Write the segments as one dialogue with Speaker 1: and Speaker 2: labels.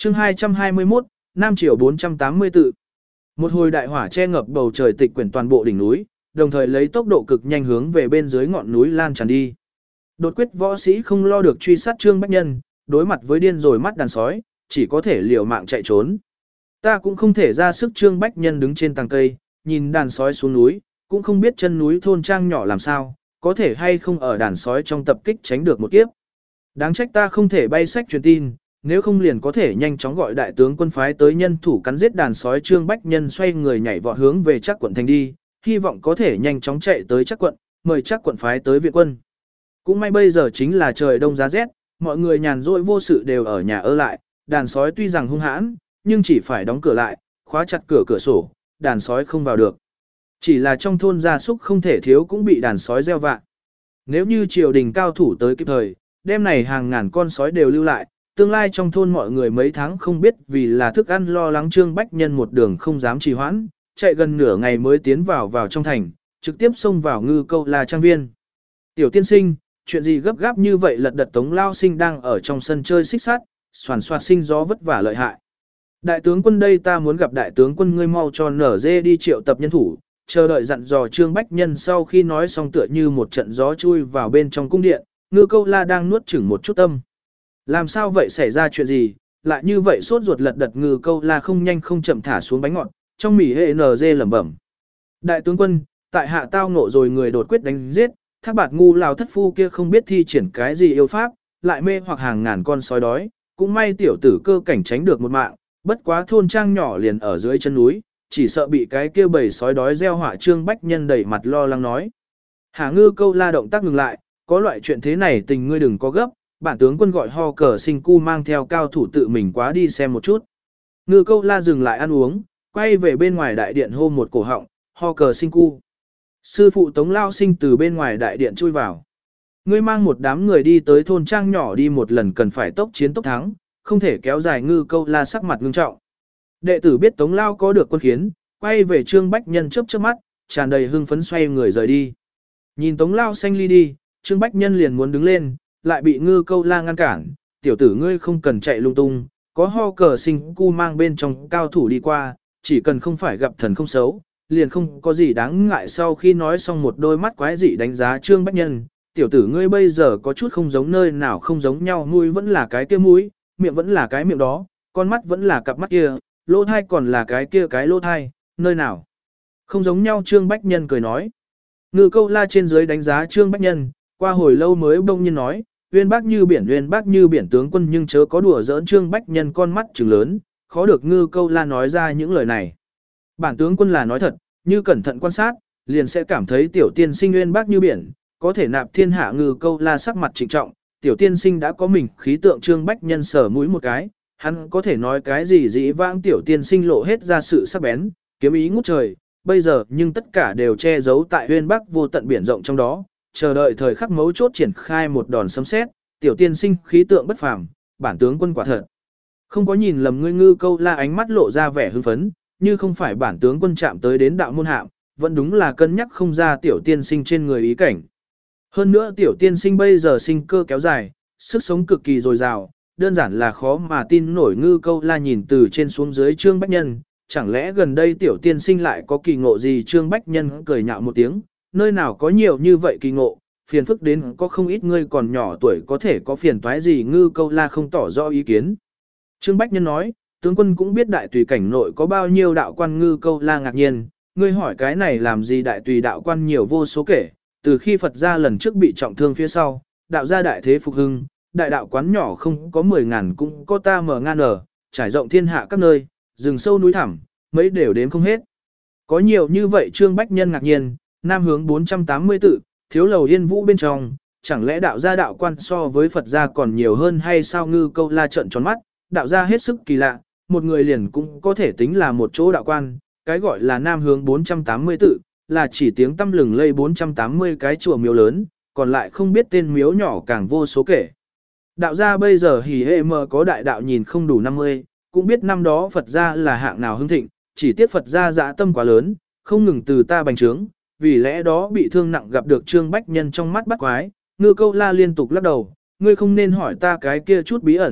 Speaker 1: chương 221, Nam Triều 480 tự. Một hồi đại hỏa che ngập bầu trời tịch quyển toàn bộ đỉnh núi, đồng thời lấy tốc độ cực nhanh hướng về bên dưới ngọn núi lan tràn đi. Đột quyết võ sĩ không lo được truy sát Trương Bách Nhân, đối mặt với điên rồi mắt đàn sói, chỉ có thể liều mạng chạy trốn. Ta cũng không thể ra sức. Trương Bách Nhân đứng trên tàng cây, nhìn đàn sói xuống núi, cũng không biết chân núi thôn trang nhỏ làm sao, có thể hay không ở đàn sói trong tập kích tránh được một kiếp. Đáng trách ta không thể bay sách truyền tin, nếu không liền có thể nhanh chóng gọi đại tướng quân phái tới nhân thủ cắn giết đàn sói. Trương Bách Nhân xoay người nhảy vọt hướng về Trác quận thành đi, hy vọng có thể nhanh chóng chạy tới Trác quận, mời Trác quận phái tới viện quân. Cũng may bây giờ chính là trời đông giá rét, mọi người nhàn rỗi vô sự đều ở nhà ở lại, đàn sói tuy rằng hung hãn, nhưng chỉ phải đóng cửa lại, khóa chặt cửa sổ, đàn sói không vào được. Chỉ là trong thôn gia súc không thể thiếu cũng bị đàn sói gieo vạ. Nếu như triều đình cao thủ tới kịp thời, đêm này hàng ngàn con sói đều lưu lại, tương lai trong thôn mọi người mấy tháng không biết vì là thức ăn lo lắng. Trương Bách Nhân một đường không dám trì hoãn, chạy gần nửa ngày mới tiến vào trong thành, trực tiếp xông vào Ngư Câu La trang viên. Tiểu tiên sinh, chuyện gì gấp gáp như vậy? Lật đật Tống Lao Sinh đang ở trong sân chơi xích sắt, soàn soạt sinh gió vất vả lợi hại. Đại tướng quân đây, ta muốn gặp đại tướng quân, ngươi mau cho nở dê đi triệu tập nhân thủ. Chờ đợi dặn dò Trương Bách Nhân sau khi nói xong tựa như một trận gió chui vào bên trong cung điện. Ngư Câu La đang nuốt chửng một chút tâm. Làm sao vậy, xảy ra chuyện gì, lại như vậy sốt ruột? Lật đật Ngư Câu La không nhanh không chậm thả xuống bánh ngọt, trong mỉ hệ nở dê lẩm bẩm. Đại tướng quân, tại hạ tao ngộ rồi, người đột quyết đánh giết, Thác Bạt ngu lão thất phu kia không biết thi triển cái gì yêu pháp, lại mê hoặc hàng ngàn con sói đói, cũng may tiểu tử cơ cảnh tránh được một mạng, bất quá thôn trang nhỏ liền ở dưới chân núi, chỉ sợ bị cái kia bầy sói đói gieo họa. Trương Bách Nhân đẩy mặt lo lắng nói. Hà Ngư Câu La động tác ngừng lại, có loại chuyện thế này tình ngươi đừng có gấp, bản tướng quân gọi Ho Cờ Sinh Cu mang theo cao thủ tự mình quá đi xem một chút. Ngư Câu La dừng lại ăn uống, quay về bên ngoài đại điện hô một cổ họng, Ho Cờ Sinh Cu. Sư phụ Tống Lao Sinh từ bên ngoài đại điện chui vào. Ngươi mang một đám người đi tới thôn trang nhỏ đi một lần, cần phải tốc chiến tốc thắng, không thể kéo dài. Ngư Câu La sắc mặt ngưng trọng. Đệ tử biết Tống Lao có được quân khiến, quay về Trương Bách Nhân chớp chớp mắt, tràn đầy hưng phấn xoay người rời đi. Nhìn Tống Lao xanh ly đi, Trương Bách Nhân liền muốn đứng lên, lại bị Ngư Câu La ngăn cản. Tiểu tử ngươi không cần chạy lung tung, có Ho Cờ Sinh Cu mang bên trong cao thủ đi qua, chỉ cần không phải gặp thần không xấu, liền không có gì đáng ngại. Sau khi nói xong một đôi mắt quái dị đánh giá Trương Bách Nhân. Tiểu tử ngươi bây giờ có chút không giống, nơi nào không giống nhau? Mũi vẫn là cái kia mũi, miệng vẫn là cái miệng đó, con mắt vẫn là cặp mắt kia, lỗ thai còn là cái kia cái lỗ thai, nơi nào không giống nhau? Trương Bách Nhân cười nói. Ngư Câu La trên dưới đánh giá Trương Bách Nhân, qua hồi lâu mới bỗng nhiên nói, uyên bác như biển tướng quân nhưng chớ có đùa giỡn. Trương Bách Nhân con mắt trừng lớn, khó được Ngư Câu La nói ra những lời này. Bản tướng quân là nói thật, như cẩn thận quan sát, liền sẽ cảm thấy tiểu tiên sinh uyên bác như biển, có thể nạp thiên hạ. Ngư Câu La sắc mặt trịnh trọng, tiểu tiên sinh đã có mình khí tượng. Trương Bách Nhân sờ mũi một cái, hắn có thể nói cái gì dĩ vãng tiểu tiên sinh lộ hết ra sự sắc bén, kiếm ý ngút trời, bây giờ nhưng tất cả đều che giấu tại uyên bác vô tận biển rộng trong đó, chờ đợi thời khắc mấu chốt triển khai một đòn sấm sét. Tiểu tiên sinh khí tượng bất phàm, bản tướng quân quả thật không có nhìn lầm ngươi. Ngư Câu La ánh mắt lộ ra vẻ hưng phấn, như không phải bản tướng quân chạm tới đến đạo môn hạm, vẫn đúng là cân nhắc không ra tiểu tiên sinh trên người ý cảnh. Hơn nữa tiểu tiên sinh bây giờ sinh cơ kéo dài, sức sống cực kỳ dồi dào, đơn giản là khó mà tin nổi. Ngư Câu La nhìn từ trên xuống dưới Trương Bách Nhân, chẳng lẽ gần đây tiểu tiên sinh lại có kỳ ngộ gì? Trương Bách Nhân cười nhạo một tiếng, nơi nào có nhiều như vậy kỳ ngộ, phiền phức đến có không ít, ngươi còn nhỏ tuổi có thể có phiền toái gì? Ngư Câu La không tỏ rõ ý kiến. Trương Bách Nhân nói, tướng quân cũng biết đại tùy cảnh nội có bao nhiêu đạo quan. Ngư Câu La ngạc nhiên, ngươi hỏi cái này làm gì? Đại tùy đạo quan nhiều vô số kể, từ khi Phật gia lần trước bị trọng thương phía sau, đạo gia đại thế phục hưng, đại đạo quán nhỏ không có 10.000 cũng có ta mở ngàn ở, trải rộng thiên hạ các nơi, rừng sâu núi thẳm, mấy đều đếm không hết. Có nhiều như vậy? Trương Bách Nhân ngạc nhiên, nam hướng 480 tự, thiếu lầu yên vũ bên trong, chẳng lẽ đạo gia đạo quan so với Phật gia còn nhiều hơn hay sao? Ngư Câu La trợn tròn mắt, đạo gia hết sức kỳ lạ, một người liền cũng có thể tính là một chỗ đạo quan, cái gọi là nam hướng 480 tự, là chỉ tiếng tăm lừng lây 480 cái chùa miếu lớn, còn lại không biết tên miếu nhỏ càng vô số kể. Đạo gia bây giờ hỉ hệ mờ có đại đạo nhìn không đủ 50, cũng biết năm đó Phật gia là hạng nào hưng thịnh, chỉ tiếc Phật gia dã tâm quá lớn, không ngừng từ ta bành trướng, vì lẽ đó bị thương nặng. Gặp được Trương Bách Nhân trong mắt bắt quái, Ngư Câu La liên tục lắc đầu, ngươi không nên hỏi ta cái kia chút bí ẩn,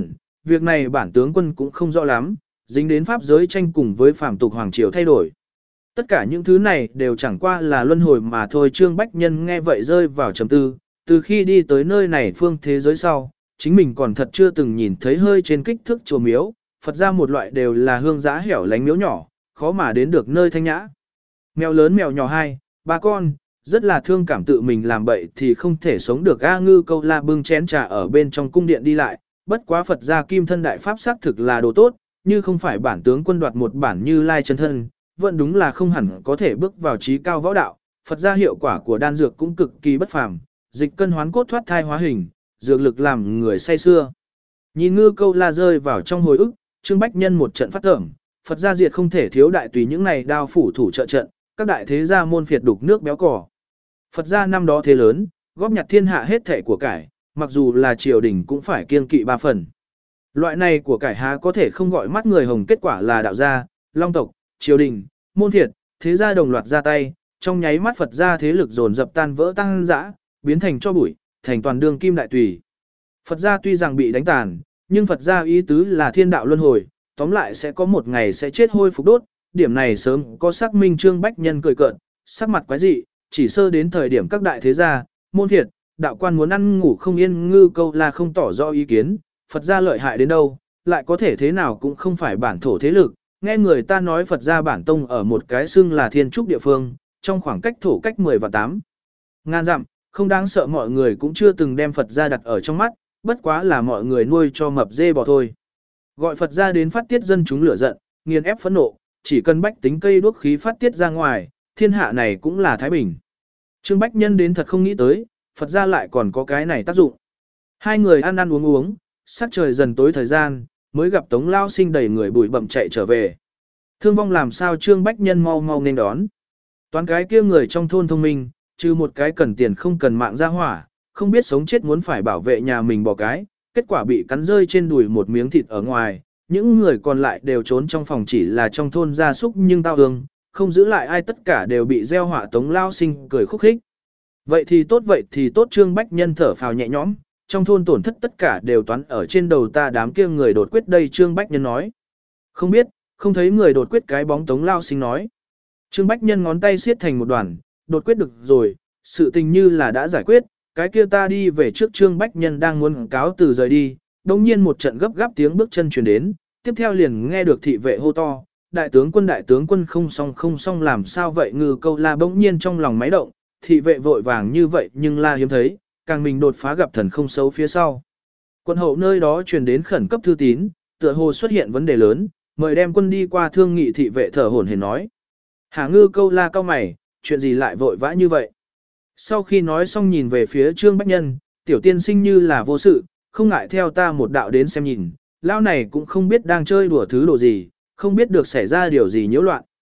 Speaker 1: việc này bản tướng quân cũng không rõ lắm, dính đến pháp giới tranh cùng với phàm tục hoàng triều thay đổi. Tất cả những thứ này đều chẳng qua là luân hồi mà thôi. Trương Bách Nhân nghe vậy rơi vào trầm tư, từ khi đi tới nơi này phương thế giới sau, chính mình còn thật chưa từng nhìn thấy hơi trên kích thước chùa miếu, Phật ra một loại đều là hương giá hẻo lánh miếu nhỏ, khó mà đến được nơi thanh nhã. Mèo lớn mèo nhỏ 2, 3 con, rất là thương cảm tự mình làm bậy thì không thể sống được. A Ngư Câu La bưng chén trà ở bên trong cung điện đi lại, bất quá Phật gia kim thân đại pháp xác thực là đồ tốt, như không phải bản tướng quân đoạt một bản Như Lai chân thân, vẫn đúng là không hẳn có thể bước vào trí cao võ đạo. Phật gia hiệu quả của đan dược cũng cực kỳ bất phàm, dịch cân hoán cốt thoát thai hóa hình, dược lực làm người say xưa. Nhìn Ngư Câu La rơi vào trong hồi ức, Trương Bách Nhân một trận phát tởm, Phật gia diệt không thể thiếu đại tùy những này đao phủ thủ trợ trận, các đại thế gia môn phiệt đục nước béo cỏ. Phật gia năm đó thế lớn, góp nhặt thiên hạ hết thảy của cải, mặc dù là triều đình cũng phải kiêng kỵ 3 phần. Loại này của cải há có thể không gọi mắt người hồng, kết quả là đạo gia, long tộc, triều đình, môn phiệt, thế gia đồng loạt ra tay, trong nháy mắt Phật gia thế lực dồn dập tan vỡ tăng dã, biến thành cho bụi, thành toàn đương kim đại tùy. Phật gia tuy rằng bị đánh tàn, nhưng Phật gia ý tứ là thiên đạo luân hồi, tóm lại sẽ có một ngày sẽ chết hôi phục đốt, điểm này sớm có xác minh. Trương Bách Nhân cười cợt, sắc mặt quái dị, chỉ sơ đến thời điểm các đại thế gia, môn phiệt, đạo quan muốn ăn ngủ không yên. Ngư Câu La không tỏ rõ ý kiến, Phật gia lợi hại đến đâu, lại có thể thế nào cũng không phải bản thổ thế lực. Nghe người ta nói Phật gia bản tông ở một cái xưng là thiên trúc địa phương, trong khoảng cách thổ cách 10 và 8 ngàn dặm, không đáng sợ. Mọi người cũng chưa từng đem Phật gia đặt ở trong mắt, bất quá là mọi người nuôi cho mập dê bò thôi. Gọi Phật gia đến phát tiết dân chúng lửa giận, nghiền ép phẫn nộ, chỉ cần bách tính cây đuốc khí phát tiết ra ngoài, thiên hạ này cũng là thái bình. Trương Bách Nhân đến thật không nghĩ tới, Phật gia lại còn có cái này tác dụng. Hai người ăn ăn uống uống, sắc trời dần tối thời gian, mới gặp Tống Lao Sinh đầy người bụi bặm chạy trở về. Thương vong làm sao? Trương Bách Nhân mau mau nên đón. Toán cái kia người trong thôn thông minh, trừ một cái cần tiền không cần mạng ra hỏa, không biết sống chết muốn phải bảo vệ nhà mình bò cái, kết quả bị cắn rơi trên đùi một miếng thịt ở ngoài. Những người còn lại đều trốn trong phòng, chỉ là trong thôn gia súc nhưng tao ương, không giữ lại ai, tất cả đều bị gieo họa. Tống Lao Sinh cười khúc khích. Vậy thì tốt. Trương Bách Nhân thở phào nhẹ nhõm, trong thôn tổn thất tất cả đều toán ở trên đầu ta. Đám kia người đột quyết đây? Trương Bách Nhân nói. Không biết, không thấy người đột quyết cái bóng. Tống Lao Sinh nói. Trương Bách Nhân ngón tay siết thành một đoàn, đột quyết được rồi, sự tình như là đã giải quyết, cái kia ta đi về trước. Trương Bách Nhân đang muốn cáo từ rời đi, đồng nhiên một trận gấp gáp tiếng bước chân truyền đến, tiếp theo liền nghe được thị vệ hô to, đại tướng quân không xong làm sao vậy? Ngư Câu La bỗng nhiên trong lòng máy động, thị vệ vội vàng như vậy nhưng La hiếm thấy, càng mình đột phá gặp thần không xấu phía sau. Quân hậu nơi đó truyền đến khẩn cấp thư tín, tựa hồ xuất hiện vấn đề lớn, mời đem quân đi qua thương nghị. Thị vệ thở hổn hển nói. Hả? Ngư Câu La cau mày, chuyện gì lại vội vã như vậy? Sau khi nói xong nhìn về phía Trương Bách Nhân, tiểu tiên sinh như là vô sự, không ngại theo ta một đạo đến xem nhìn, lão này cũng không biết đang chơi đùa thứ đồ gì, không biết được xảy ra điều gì nhiễu loạn.